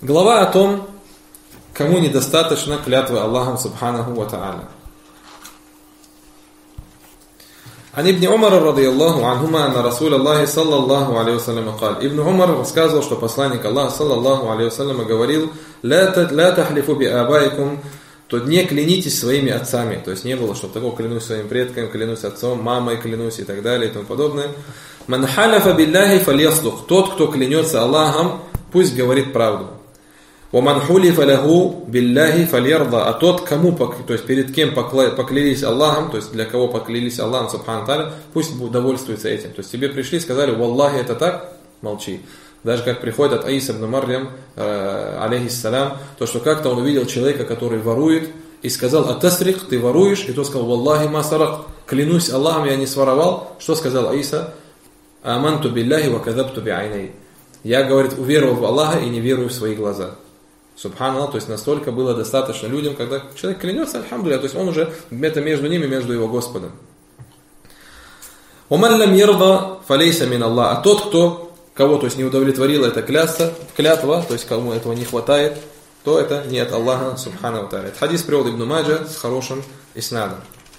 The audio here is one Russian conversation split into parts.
Глава о том, кому недостаточно клятвы Аллахом Субханаху ва Та'аля. عن ابن عمر رضي الله عنهما أن رسول الله صلى الله عليه وسلم قال. Ибн Умар рассказывал, что посланник Аллаха саллаллаху алейхи вассалям говорил: لا تحلفوا بآبائكم, то не клянитесь своими отцами. То есть не было, чтобы такого: клянусь своим предками, клянусь отцом, мамой клянусь и так далее и тому подобное. من حلف بالله فليصدق, тот, кто клянется Аллахом, пусть говорит правду. وَمَنْ حُلِفَ لَهُ بِاللَّهِ فَلْيَرْضَى, а тот, кому, то есть перед кем поклялись Аллахом, то есть для кого поклялись Аллахом, субхану та'аля, пусть довольствуется этим. То есть тебе пришли и сказали: «Валлахи, это так», молчи. Даже как приходит от Аиса ибн Марьям, алейхиссалям, то, что как-то он увидел человека, который ворует, и сказал: «Атасрик, ты воруешь?» И тот сказал: «Валлахи ма сарак, клянусь Аллахом, я не своровал». Что сказал Аиса? «Аманту билляхи ва кадабту би'айнай». Я, говорит, уверовал в Аллаха и не верую в свои глаза. Субханаллах, то есть настолько было достаточно людям, когда человек клянется, альхамдулилля, то есть он уже это между ними, между его Господом. «Уман лам ярда фалейса мин Аллах», а тот, кого, то есть не удовлетворила эта клятва, то есть кому этого не хватает, то это не от Аллаха Субхану та'аля. Это хадис привел Ибн Маджа с хорошим иснадом.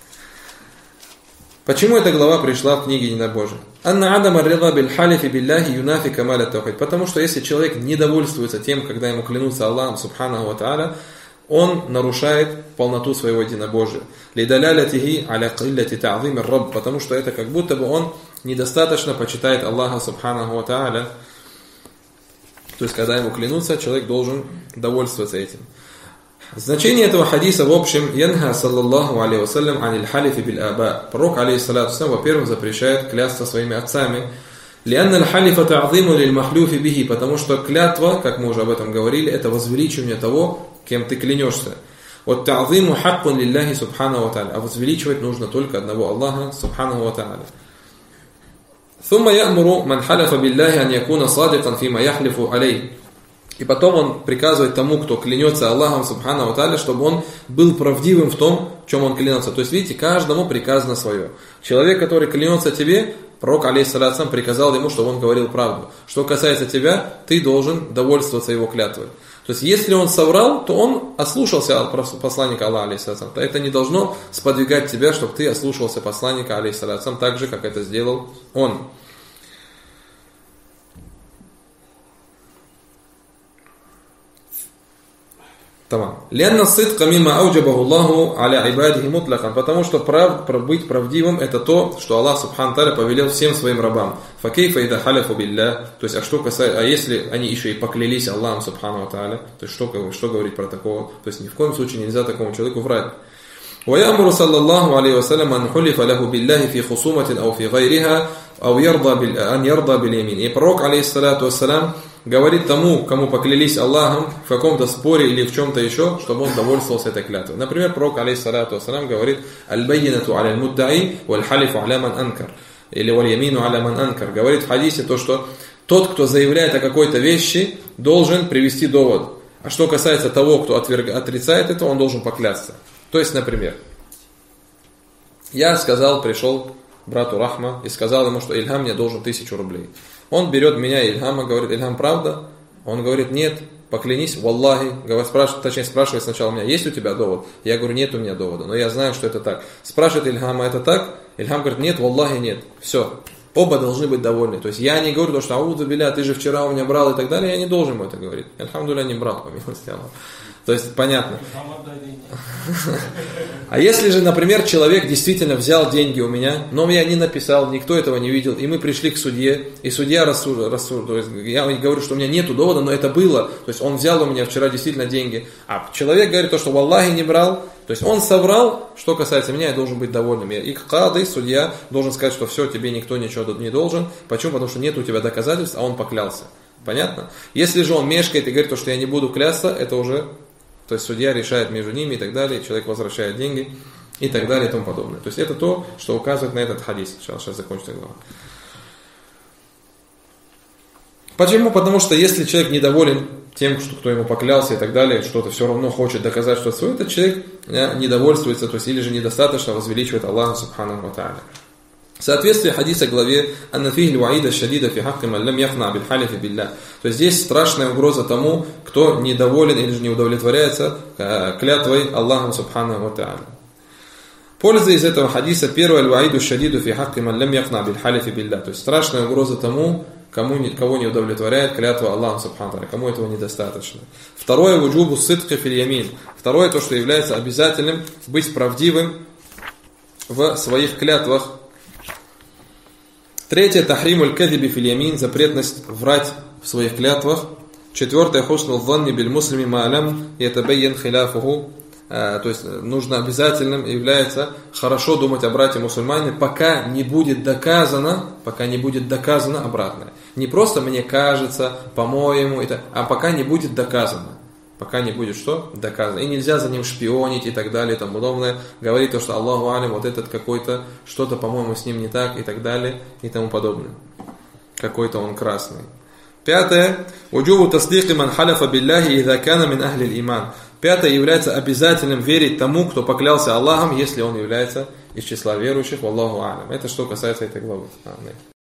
Почему эта глава пришла в книге Единобожия? «Анна адама рида биль халифи билляхи юнафи камаля таухид». Потому что если человек недовольствуется тем, когда ему клянутся Аллахом Субханаху ва Та'аля, он нарушает полноту своего единобожия. «Лидалялятихи аля килляти та'зими рабб», потому что это как будто бы он недостаточно почитает Аллаха Субханаху ва Та'аля. То есть когда ему клянутся, человек должен довольствоваться этим. Значение этого хадиса в общем: «Янха саллаллаху алейхи вассалям аниль халифи биль аба». Пророк, алейхиссалату вассалям, во-первых, запрещает клясться своими отцами. «Лианна аль-халифа та'зиму лиль махлюфи бихи», потому что клятва, как мы уже об этом говорили, это возвеличивание того, кем ты клянешься. «Вот та'зиму хаккун лилляхи субханаху ва та'аля», а возвеличивать нужно только одного Аллаха субханаху ва та'аля. «Сумма я'муру ман халяфа билляхи ан якуна садикан фима яхлифу алей». И потом он приказывает тому, кто клянется Аллахом Субхану ва Та'аля, чтобы он был правдивым в том, в чем он клянется. То есть, видите, каждому приказано свое. Человек, который клянется тебе, пророк, алейхиссалату приказал ему, чтобы он говорил правду. Что касается тебя, ты должен довольствоваться его клятвой. То есть, если он соврал, то он ослушался посланника Аллаха, алейхиссалату. Это не должно сподвигать тебя, чтобы ты ослушался посланника, алейхиссалату, так же, как это сделал он. Потому что быть правдивым это то, что Аллах Субхану та'аля повелел всем своим рабам. Факейфа ида халяфу билля, то есть, что касается, если они еще и поклялись Аллахом Субхану та'аля, то есть что говорить про такого? То есть ни в коем случае нельзя такому человеку врать. ويأمر صلى الله عليه وسلم أن حلف له بالله في خصومة أو في غيرها أو أن يرضى باليمين. И пророк, алейхиссалату вассалям, говорит тому, кому поклялись Аллахом в каком-то споре или в чем-то еще, чтобы он довольствовался этой клятвой. Например, пророк, алейхиссалату вассалям, говорит: «Аль-баййинату аля аль-муддаи, валь-халифу аля ман анкар». Или «Валь-ямину аля ман анкар». Говорит в хадисе то, что тот, кто заявляет о какой-то вещи, должен привести довод. А что касается того, кто отрицает это, он должен поклясться. То есть, например, я пришел к брату Рахма и сказал ему, что Ильхам мне должен 1000 рублей. Он берет меня, Ильхама, говорит: «Ильхам, правда?» Он говорит: «Нет, поклянись, валлахи». Спрашивает сначала меня: «Есть у тебя довод?» Я говорю: «Нет у меня довода, но я знаю, что это так». Спрашивает Ильхама: «Это так?» Ильхам говорит: «Нет, валлахи, нет». Все. Оба должны быть довольны. То есть я не говорю, что аузу билля, ты же вчера у меня брал и так далее. Я не должен ему это говорить. Альхамдулилля, не брал, по милости Аллаха. То есть понятно. А если же, например, человек действительно взял деньги у меня, но я не написал, никто этого не видел, и мы пришли к судье, и судья рассуждает, то есть я говорю, что у меня нету довода, но это было, то есть он взял у меня вчера действительно деньги, а человек говорит то, что в Аллахе не брал, то есть он соврал, что касается меня, я должен быть довольным. И кады, судья, должен сказать, что все, тебе никто ничего не должен. Почему? Потому что нет у тебя доказательств, а он поклялся. Понятно? Если же он мешкает и говорит, то, что я не буду клясться, это уже... То есть судья решает между ними и так далее, человек возвращает деньги и так далее и тому подобное. То есть это то, что указывает на этот хадис. Сейчас закончится глава. Почему? Потому что если человек недоволен тем, кто ему поклялся и так далее, что-то все равно хочет доказать, что это свое, этот человек недовольствуется, то есть или же недостаточно возвеличивает Аллаха Субхану ва Та'аля. Соответствие хадиса главе «Аннафихи ваида шадида фи хакки ман лам яхна биль халифи билля». То есть здесь страшная угроза тому, кто недоволен или же не удовлетворяется клятвой Аллахом субханаху ва тааля. Польза из этого хадиса: первое, аль-ваиду шадиду фи хакки ман лам яхна биль халифи билля. То есть страшная угроза тому, кого не удовлетворяет клятва Аллаха субханаху ва тааля, кому этого недостаточно. Второе, вуджубу сидки фил ямин. Второе, то, что является обязательным быть правдивым в своих клятвах. Третье, тахримуль кадиби фил ямин, запретность врать в своих клятвах. Четвертое, хуснул занни биль муслими ма'алям ятабайян хиляфуху. То есть нужно обязательным является хорошо думать о брате мусульмане, пока не будет доказано обратное. Не просто мне кажется, по-моему, а пока не будет доказано. Пока не будет что? Доказано. И нельзя за ним шпионить и так далее и тому подобное. Говорить то, что Аллаху алим, вот этот какой-то, что-то, по-моему, с ним не так и так далее и тому подобное. Какой-то он красный. Пятое. Уджубу таслихи ман халяфа билляхи идha кана мин ахли иман. Пятое, является обязательным верить тому, кто поклялся Аллахом, если он является из числа верующих. Валлаху алим. Это что касается этой главы.